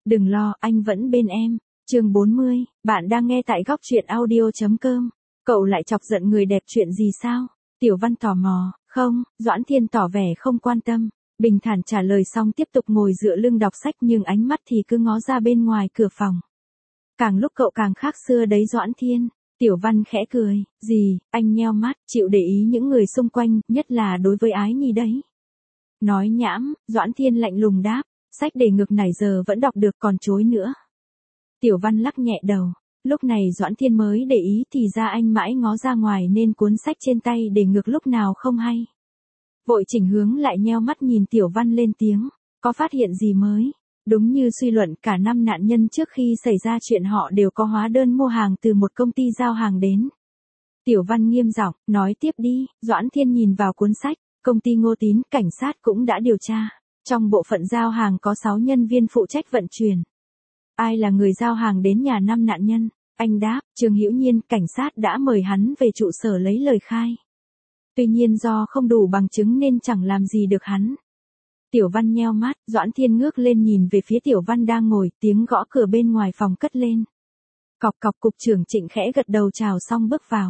Đừng lo, anh vẫn bên em. Chương 40, bạn đang nghe tại góc truyện audio.com. Cậu lại chọc giận người đẹp chuyện gì sao? Tiểu Văn tò mò. Không, Doãn Thiên tỏ vẻ không quan tâm. Bình thản trả lời xong tiếp tục ngồi dựa lưng đọc sách nhưng ánh mắt thì cứ ngó ra bên ngoài cửa phòng. Càng lúc cậu càng khác xưa đấy Doãn Thiên. Tiểu Văn khẽ cười. Gì, anh nheo mắt, chịu để ý những người xung quanh, nhất là đối với Ái Nhi đấy. Nói nhảm, Doãn Thiên lạnh lùng đáp. Sách đề ngược nãy giờ vẫn đọc được còn chối nữa. Tiểu Văn lắc nhẹ đầu. Lúc này Doãn Thiên mới để ý thì ra anh mãi ngó ra ngoài nên cuốn sách trên tay đề ngược lúc nào không hay. Vội chỉnh hướng lại nheo mắt nhìn Tiểu Văn lên tiếng. Có phát hiện gì mới? Đúng như suy luận cả 5 nạn nhân trước khi xảy ra chuyện họ đều có hóa đơn mua hàng từ một công ty giao hàng đến. Tiểu Văn nghiêm giọng, nói tiếp đi. Doãn Thiên nhìn vào cuốn sách. Công ty Ngô Tín, cảnh sát cũng đã điều tra. Trong bộ phận giao hàng có 6 nhân viên phụ trách vận chuyển. Ai là người giao hàng đến nhà 5 nạn nhân? Anh đáp, Trương Hữu Nhiên, cảnh sát đã mời hắn về trụ sở lấy lời khai. Tuy nhiên do không đủ bằng chứng nên chẳng làm gì được hắn. Tiểu Văn nheo mắt, Doãn Thiên ngước lên nhìn về phía Tiểu Văn đang ngồi, tiếng gõ cửa bên ngoài phòng cất lên. Cọc cọc, cục trưởng Trịnh khẽ gật đầu chào xong bước vào.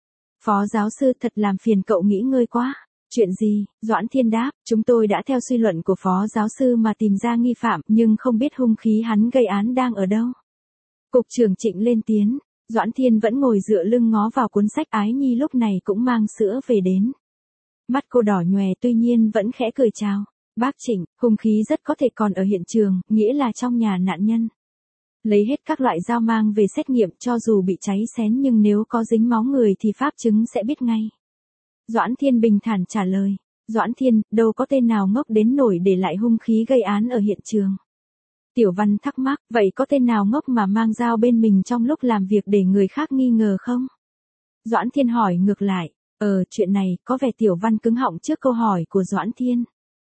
Phó giáo sư thật làm phiền cậu nghỉ ngơi quá. Chuyện gì? Doãn Thiên đáp, chúng tôi đã theo suy luận của phó giáo sư mà tìm ra nghi phạm nhưng không biết hung khí hắn gây án đang ở đâu. Cục trưởng Trịnh lên tiếng, Doãn Thiên vẫn ngồi dựa lưng ngó vào cuốn sách. Ái Nhi lúc này cũng mang sữa về đến. Mắt cô đỏ nhòe tuy nhiên vẫn khẽ cười chào. Bác Trịnh, hung khí rất có thể còn ở hiện trường, nghĩa là trong nhà nạn nhân. Lấy hết các loại dao mang về xét nghiệm cho dù bị cháy xém nhưng nếu có dính máu người thì pháp chứng sẽ biết ngay. Doãn Thiên bình thản trả lời. Doãn Thiên, đâu có tên nào ngốc đến nổi để lại hung khí gây án ở hiện trường. Tiểu Văn thắc mắc, vậy có tên nào ngốc mà mang dao bên mình trong lúc làm việc để người khác nghi ngờ không? Doãn Thiên hỏi ngược lại. Chuyện này, có vẻ Tiểu Văn cứng họng trước câu hỏi của Doãn Thiên.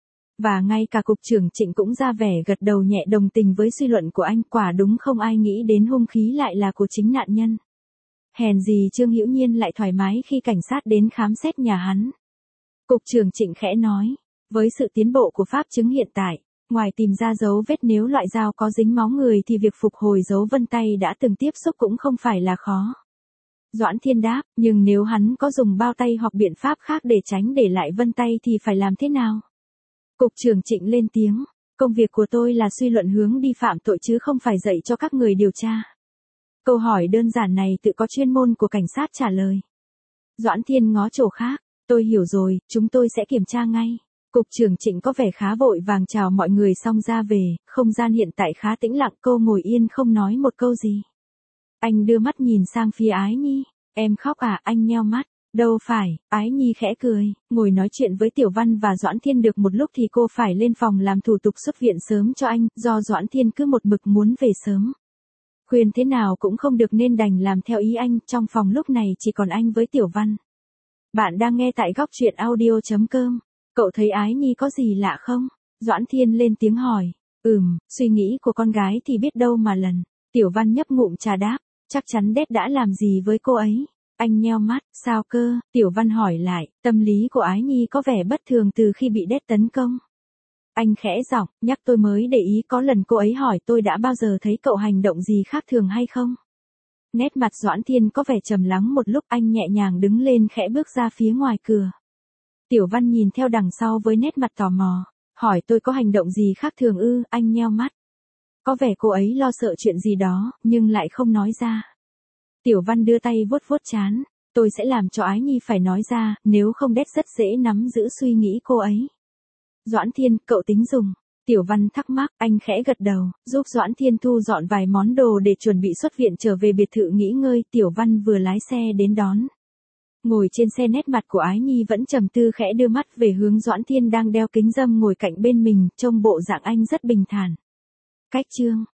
Và ngay cả cục trưởng Trịnh cũng ra vẻ gật đầu nhẹ đồng tình với suy luận của anh, quả đúng không ai nghĩ đến hung khí lại là của chính nạn nhân. Hèn gì Trương Hữu Nhiên lại thoải mái khi cảnh sát đến khám xét nhà hắn. Cục trưởng Trịnh khẽ nói, với sự tiến bộ của pháp chứng hiện tại, ngoài tìm ra dấu vết nếu loại dao có dính máu người thì việc phục hồi dấu vân tay đã từng tiếp xúc cũng không phải là khó. Doãn Thiên đáp, nhưng nếu hắn có dùng bao tay hoặc biện pháp khác để tránh để lại vân tay thì phải làm thế nào? Cục trưởng Trịnh lên tiếng, công việc của tôi là suy luận hướng đi phạm tội chứ không phải dạy cho các người điều tra. Câu hỏi đơn giản này tự có chuyên môn của cảnh sát trả lời. Doãn Thiên ngó chỗ khác, tôi hiểu rồi, chúng tôi sẽ kiểm tra ngay. Cục trưởng Trịnh có vẻ khá vội vàng chào mọi người xong ra về, không gian hiện tại khá tĩnh lặng, cô ngồi yên không nói một câu gì. Anh đưa mắt nhìn sang phía Ái Nhi, em khóc à? Anh nheo mắt. Đâu phải, Ái Nhi khẽ cười, ngồi nói chuyện với Tiểu Văn và Doãn Thiên được một lúc thì cô phải lên phòng làm thủ tục xuất viện sớm cho anh, do Doãn Thiên cứ một mực muốn về sớm. Khuyên thế nào cũng không được nên đành làm theo ý anh, trong phòng lúc này chỉ còn anh với Tiểu Văn. Bạn đang nghe tại góc truyện audio.com. Cậu thấy Ái Nhi có gì lạ không? Doãn Thiên lên tiếng hỏi. Suy nghĩ của con gái thì biết đâu mà lần. Tiểu Văn nhấp ngụm trà đáp, chắc chắn Đét đã làm gì với cô ấy. Anh nheo mắt, sao cơ? Tiểu Văn hỏi lại, tâm lý của Ái Nhi có vẻ bất thường từ khi bị Đét tấn công. Anh khẽ giọng, nhắc tôi mới để ý có lần cô ấy hỏi tôi đã bao giờ thấy cậu hành động gì khác thường hay không? Nét mặt Doãn Thiên có vẻ trầm lắng một lúc, anh nhẹ nhàng đứng lên khẽ bước ra phía ngoài cửa. Tiểu Văn nhìn theo đằng sau với nét mặt tò mò, hỏi tôi có hành động gì khác thường ư? Anh nheo mắt. Có vẻ cô ấy lo sợ chuyện gì đó, nhưng lại không nói ra. Tiểu Văn đưa tay vuốt vuốt trán, tôi sẽ làm cho Ái Nhi phải nói ra, nếu không Đét rất dễ nắm giữ suy nghĩ cô ấy. Doãn Thiên, cậu tính dùng. Tiểu Văn thắc mắc, anh khẽ gật đầu, giúp Doãn Thiên thu dọn vài món đồ để chuẩn bị xuất viện trở về biệt thự nghỉ ngơi. Tiểu Văn vừa lái xe đến đón. Ngồi trên xe nét mặt của Ái Nhi vẫn trầm tư, khẽ đưa mắt về hướng Doãn Thiên đang đeo kính râm ngồi cạnh bên mình, trông bộ dạng anh rất bình thản. Cách chương